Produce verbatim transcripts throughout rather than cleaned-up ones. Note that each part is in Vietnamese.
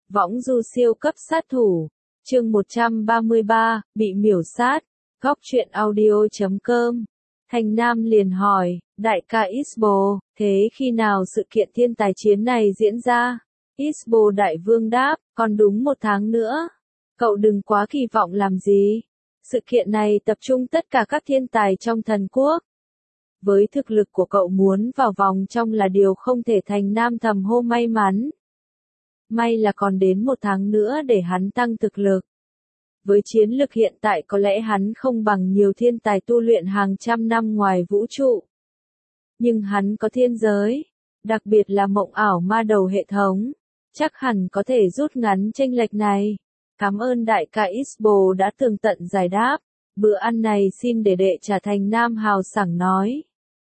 Võng du siêu cấp sát thủ. Chương một trăm ba mươi ba, bị miểu sát. Góc truyện audio chấm com. Thành Nam liền hỏi, đại ca Isbo, thế khi nào sự kiện thiên tài chiến này diễn ra? Isbo đại vương đáp, còn đúng một tháng nữa. Cậu đừng quá kỳ vọng làm gì. Sự kiện này tập trung tất cả các thiên tài trong thần quốc. Với thực lực của cậu muốn vào vòng trong là điều không thể. Thành Nam thầm hô may mắn. May là còn đến một tháng nữa để hắn tăng thực lực. Với chiến lực hiện tại có lẽ hắn không bằng nhiều thiên tài tu luyện hàng trăm năm ngoài vũ trụ. Nhưng hắn có thiên giới, đặc biệt là mộng ảo ma đầu hệ thống. Chắc hẳn có thể rút ngắn chênh lệch này. Cảm ơn đại ca Isbo đã tường tận giải đáp. Bữa ăn này xin để đệ trả. Thành Nam hào sảng nói.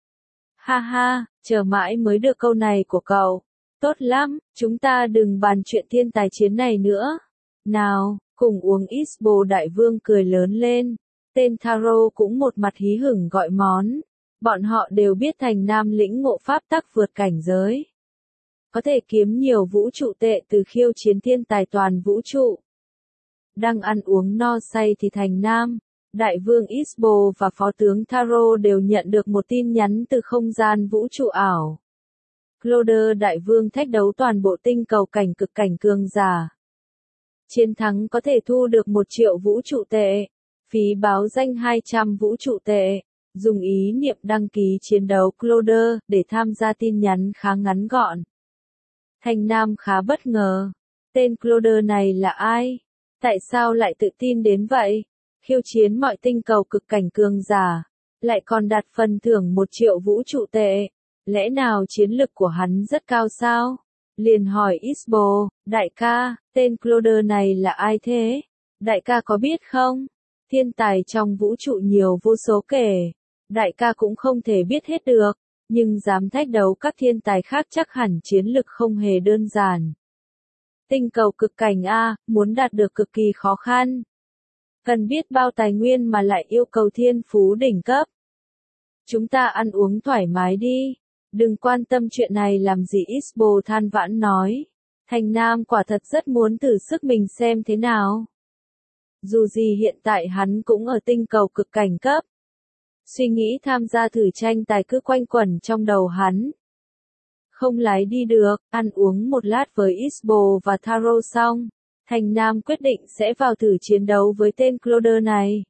Ha ha, chờ mãi mới được câu này của cậu. Tốt lắm, chúng ta đừng bàn chuyện thiên tài chiến này nữa. Nào, cùng uống. Isbo đại vương cười lớn lên. Tên Taro cũng một mặt hí hửng gọi món. Bọn họ đều biết Thành Nam lĩnh ngộ pháp tắc vượt cảnh giới. Có thể kiếm nhiều vũ trụ tệ từ khiêu chiến thiên tài toàn vũ trụ. Đang ăn uống no say thì Thành Nam, đại vương Isbo và phó tướng Taro đều nhận được một tin nhắn từ không gian vũ trụ ảo. Cloder đại vương thách đấu toàn bộ tinh cầu cảnh cực cảnh cường giả. Chiến thắng có thể thu được một triệu vũ trụ tệ. Phí báo danh hai trăm vũ trụ tệ. Dùng ý niệm đăng ký chiến đấu Cloder để tham gia. Tin nhắn khá ngắn gọn. Thành Nam khá bất ngờ. Tên Cloder này là ai? Tại sao lại tự tin đến vậy? Khiêu chiến mọi tinh cầu cực cảnh cường giả. Lại còn đạt phần thưởng một triệu vũ trụ tệ. Lẽ nào chiến lực của hắn rất cao sao? Liền hỏi Isbo, đại ca, tên Cloder này là ai thế? Đại ca có biết không? Thiên tài trong vũ trụ nhiều vô số kể. Đại ca cũng không thể biết hết được. Nhưng dám thách đấu các thiên tài khác chắc hẳn chiến lực không hề đơn giản. Tinh cầu cực cảnh A, muốn đạt được cực kỳ khó khăn. Cần biết bao tài nguyên mà lại yêu cầu thiên phú đỉnh cấp. Chúng ta ăn uống thoải mái đi. Đừng quan tâm chuyện này làm gì. Isbo than vãn nói. Thành Nam quả thật rất muốn thử sức mình xem thế nào. Dù gì hiện tại hắn cũng ở tinh cầu cực cảnh cấp. Suy nghĩ tham gia thử tranh tài cứ quanh quẩn trong đầu hắn. Không lái đi được, ăn uống một lát với Isbo và Taro xong. Thành Nam quyết định sẽ vào thử chiến đấu với tên Cloder này.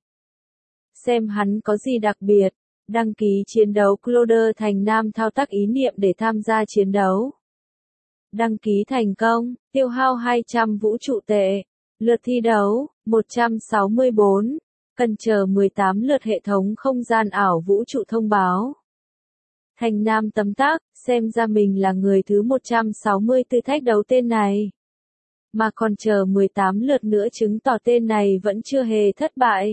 Xem hắn có gì đặc biệt. Đăng ký chiến đấu Cloder. Thành Nam thao tác ý niệm để tham gia chiến đấu. Đăng ký thành công, tiêu hao hai trăm vũ trụ tệ. Lượt thi đấu, một trăm sáu mươi bốn. Cần chờ mười tám lượt. Hệ thống không gian ảo vũ trụ thông báo. Thành Nam tấm tắc, xem ra mình là người thứ một trăm sáu mươi tư thách đấu tên này. Mà còn chờ mười tám lượt nữa chứng tỏ tên này vẫn chưa hề thất bại.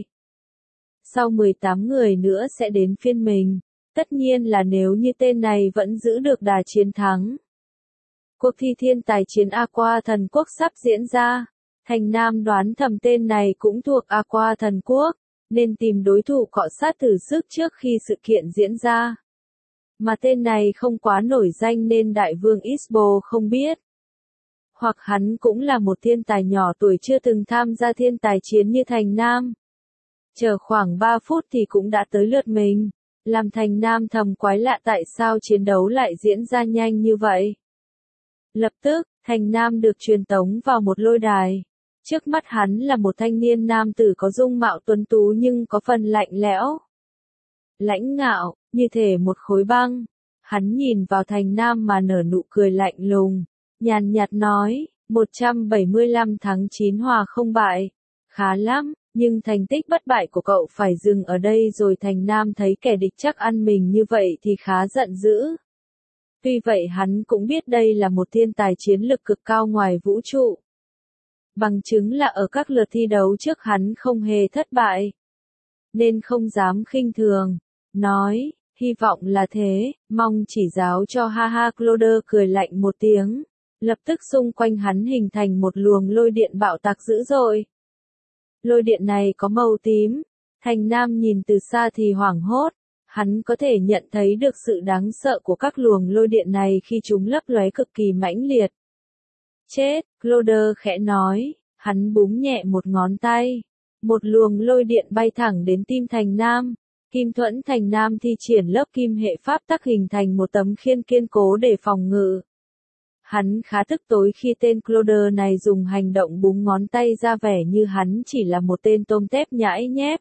Sau mười tám người nữa sẽ đến phiên mình. Tất nhiên là nếu như tên này vẫn giữ được đà chiến thắng. Cuộc thi thiên tài chiến Aqua thần quốc sắp diễn ra. Thành Nam đoán thầm tên này cũng thuộc Aqua thần quốc, nên tìm đối thủ cọ sát thử sức trước khi sự kiện diễn ra. Mà tên này không quá nổi danh nên đại vương Isbo không biết. Hoặc hắn cũng là một thiên tài nhỏ tuổi chưa từng tham gia thiên tài chiến như Thành Nam. Chờ khoảng ba phút thì cũng đã tới lượt mình. Làm Thành Nam thầm quái lạ tại sao chiến đấu lại diễn ra nhanh như vậy. Lập tức, Thành Nam được truyền tống vào một lôi đài. Trước mắt hắn là một thanh niên nam tử có dung mạo tuấn tú nhưng có phần lạnh lẽo. Lãnh ngạo, như thể một khối băng. Hắn nhìn vào Thành Nam mà nở nụ cười lạnh lùng. Nhàn nhạt nói, một trăm bảy mươi lăm tháng chín hòa không bại. Khá lắm, nhưng thành tích bất bại của cậu phải dừng ở đây rồi. Thành Nam thấy kẻ địch chắc ăn mình như vậy thì khá giận dữ. Tuy vậy hắn cũng biết đây là một thiên tài chiến lực cực cao ngoài vũ trụ. Bằng chứng là ở các lượt thi đấu trước hắn không hề thất bại. Nên không dám khinh thường. Nói, hy vọng là thế, mong chỉ giáo cho. Ha ha. Cloder cười lạnh một tiếng. Lập tức xung quanh hắn hình thành một luồng lôi điện bạo tạc dữ dội. Lôi điện này có màu tím. Thành Nam nhìn từ xa thì hoảng hốt. Hắn có thể nhận thấy được sự đáng sợ của các luồng lôi điện này khi chúng lấp lóe cực kỳ mãnh liệt. Chết, Cloder khẽ nói, hắn búng nhẹ một ngón tay. Một luồng lôi điện bay thẳng đến tim Thành Nam. Kim Thuẫn Thành Nam thi triển lớp kim hệ pháp tắc hình thành một tấm khiên kiên cố để phòng ngự. Hắn khá tức tối khi tên Cloder này dùng hành động búng ngón tay ra vẻ như hắn chỉ là một tên tôm tép nhãi nhép.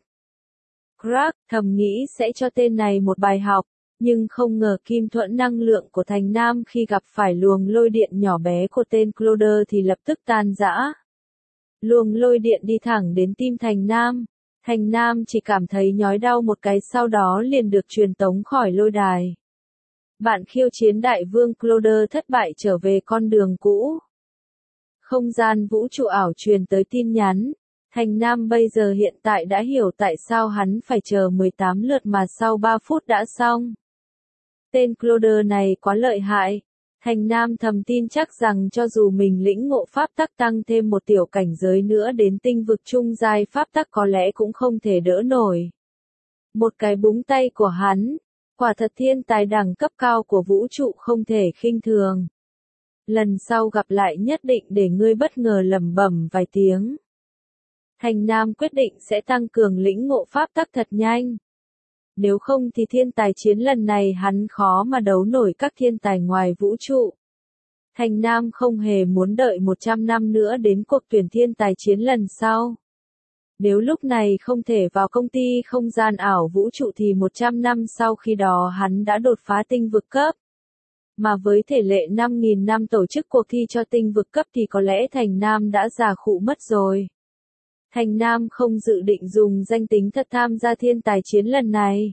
Crack thầm nghĩ sẽ cho tên này một bài học, nhưng không ngờ kim thuẫn năng lượng của Thành Nam khi gặp phải luồng lôi điện nhỏ bé của tên Cloder thì lập tức tan rã. Luồng lôi điện đi thẳng đến tim Thành Nam. Thành Nam chỉ cảm thấy nhói đau một cái, sau đó liền được truyền tống khỏi lôi đài. Bạn khiêu chiến đại vương Cloder thất bại, trở về con đường cũ. Không gian vũ trụ ảo truyền tới tin nhắn. Thành Nam bây giờ hiện tại đã hiểu tại sao hắn phải chờ mười tám lượt mà sau ba phút đã xong. Tên Cloder này quá lợi hại. Thành Nam thầm tin chắc rằng cho dù mình lĩnh ngộ pháp tắc tăng thêm một tiểu cảnh giới nữa đến tinh vực trung giai pháp tắc có lẽ cũng không thể đỡ nổi. Một cái búng tay của hắn, quả thật thiên tài đẳng cấp cao của vũ trụ không thể khinh thường. Lần sau gặp lại nhất định để ngươi bất ngờ lẩm bẩm vài tiếng. Thành Nam quyết định sẽ tăng cường lĩnh ngộ pháp tắc thật nhanh. Nếu không thì thiên tài chiến lần này hắn khó mà đấu nổi các thiên tài ngoài vũ trụ. Thành Nam không hề muốn đợi một trăm năm nữa đến cuộc tuyển thiên tài chiến lần sau. Nếu lúc này không thể vào công ty không gian ảo vũ trụ thì một trăm năm sau khi đó hắn đã đột phá tinh vực cấp. Mà với thể lệ năm nghìn năm tổ chức cuộc thi cho tinh vực cấp thì có lẽ Thành Nam đã già khụ mất rồi. Thành Nam không dự định dùng danh tính thật tham gia thiên tài chiến lần này.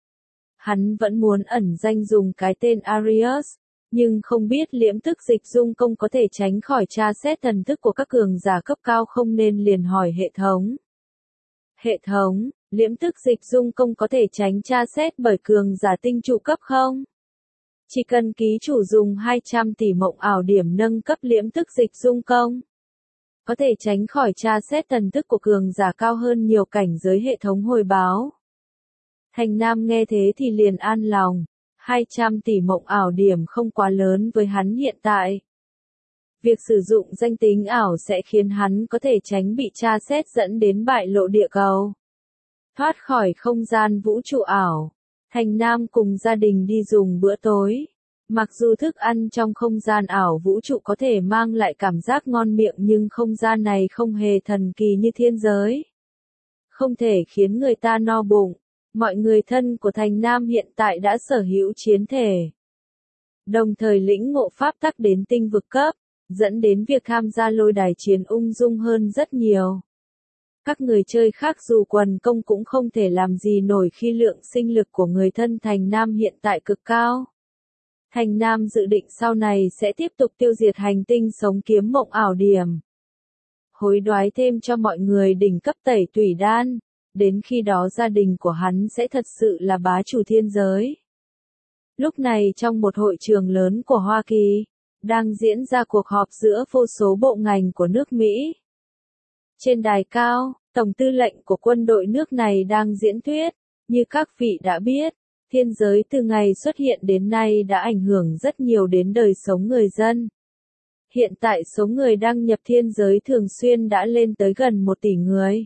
Hắn vẫn muốn ẩn danh dùng cái tên Arius, nhưng không biết liễm tức dịch dung công có thể tránh khỏi tra xét thần thức của các cường giả cấp cao không, nên liền hỏi hệ thống. Hệ thống, liễm tức dịch dung công có thể tránh tra xét bởi cường giả tinh trụ cấp không? Chỉ cần ký chủ dùng hai trăm tỷ mộng ảo điểm nâng cấp liễm tức dịch dung công, có thể tránh khỏi tra xét thần thức của cường giả cao hơn nhiều cảnh giới, hệ thống hồi báo. Thành Nam nghe thế thì liền an lòng, hai trăm tỷ mộng ảo điểm không quá lớn với hắn hiện tại. Việc sử dụng danh tính ảo sẽ khiến hắn có thể tránh bị tra xét dẫn đến bại lộ địa cầu. Thoát khỏi không gian vũ trụ ảo, Thành Nam cùng gia đình đi dùng bữa tối. Mặc dù thức ăn trong không gian ảo vũ trụ có thể mang lại cảm giác ngon miệng, nhưng không gian này không hề thần kỳ như thiên giới. Không thể khiến người ta no bụng. Mọi người thân của Thành Nam hiện tại đã sở hữu chiến thể, đồng thời lĩnh ngộ pháp tắc đến tinh vực cấp, dẫn đến việc tham gia lôi đài chiến ung dung hơn rất nhiều. Các người chơi khác dù quần công cũng không thể làm gì nổi khi lượng sinh lực của người thân Thành Nam hiện tại cực cao. Thành Nam dự định sau này sẽ tiếp tục tiêu diệt hành tinh sống kiếm mộng ảo điểm. Hối đoái thêm cho mọi người đỉnh cấp tẩy tủy đan. Đến khi đó gia đình của hắn sẽ thật sự là bá chủ thiên giới. Lúc này trong một hội trường lớn của Hoa Kỳ, đang diễn ra cuộc họp giữa vô số bộ ngành của nước Mỹ. Trên đài cao, Tổng tư lệnh của quân đội nước này đang diễn thuyết. Như các vị đã biết, thiên giới từ ngày xuất hiện đến nay đã ảnh hưởng rất nhiều đến đời sống người dân. Hiện tại số người đăng nhập thiên giới thường xuyên đã lên tới gần một tỷ người.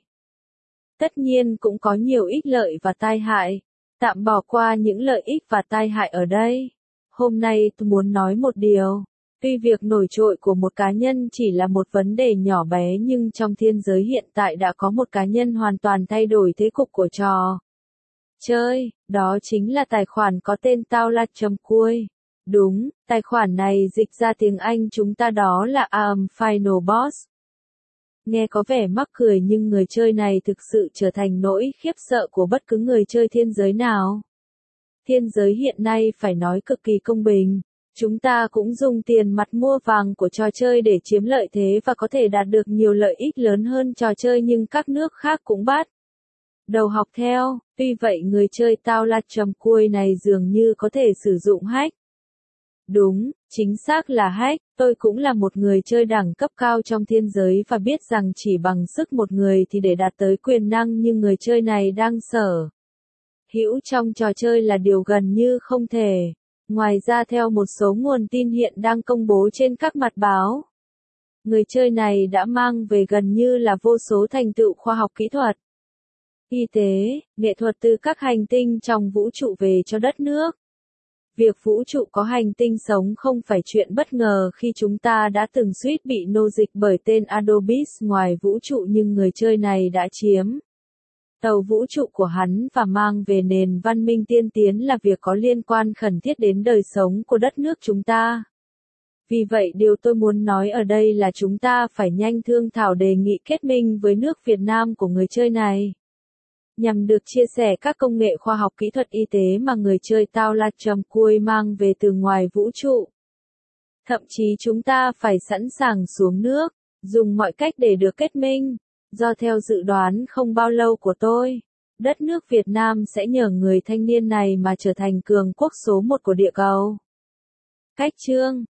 Tất nhiên cũng có nhiều ích lợi và tai hại. Tạm bỏ qua những lợi ích và tai hại ở đây. Hôm nay tôi muốn nói một điều. Tuy việc nổi trội của một cá nhân chỉ là một vấn đề nhỏ bé, nhưng trong thiên giới hiện tại đã có một cá nhân hoàn toàn thay đổi thế cục của trò chơi. Đó chính là tài khoản có tên Tao La chấm cuối. Đúng, tài khoản này dịch ra tiếng Anh chúng ta đó là Am Final Boss. Nghe có vẻ mắc cười nhưng người chơi này thực sự trở thành nỗi khiếp sợ của bất cứ người chơi thiên giới nào. Thiên giới hiện nay phải nói cực kỳ công bình. Chúng ta cũng dùng tiền mặt mua vàng của trò chơi để chiếm lợi thế và có thể đạt được nhiều lợi ích lớn hơn trò chơi, nhưng các nước khác cũng bắt đầu học theo. Tuy vậy người chơi Tao La chấm cuối này dường như có thể sử dụng hack. Đúng, chính xác là hack. Tôi cũng là một người chơi đẳng cấp cao trong thiên giới và biết rằng chỉ bằng sức một người thì để đạt tới quyền năng như người chơi này đang sở hữu trong trò chơi là điều gần như không thể. Ngoài ra theo một số nguồn tin hiện đang công bố trên các mặt báo, Người chơi này đã mang về gần như là vô số thành tựu khoa học kỹ thuật, y tế, nghệ thuật từ các hành tinh trong vũ trụ về cho đất nước. Việc vũ trụ có hành tinh sống không phải chuyện bất ngờ khi chúng ta đã từng suýt bị nô dịch bởi tên Adobis ngoài vũ trụ, nhưng người chơi này đã chiếm tàu vũ trụ của hắn và mang về nền văn minh tiên tiến là việc có liên quan khẩn thiết đến đời sống của đất nước chúng ta. Vì vậy điều tôi muốn nói ở đây là chúng ta phải nhanh thương thảo đề nghị kết minh với nước Việt Nam của người chơi này, nhằm được chia sẻ các công nghệ khoa học kỹ thuật y tế mà người chơi Tao La Trầm Cui mang về từ ngoài vũ trụ. Thậm chí chúng ta phải sẵn sàng xuống nước, dùng mọi cách để được kết minh, do theo dự đoán không bao lâu của tôi, đất nước Việt Nam sẽ nhờ người thanh niên này mà trở thành cường quốc số một của địa cầu. Cách chương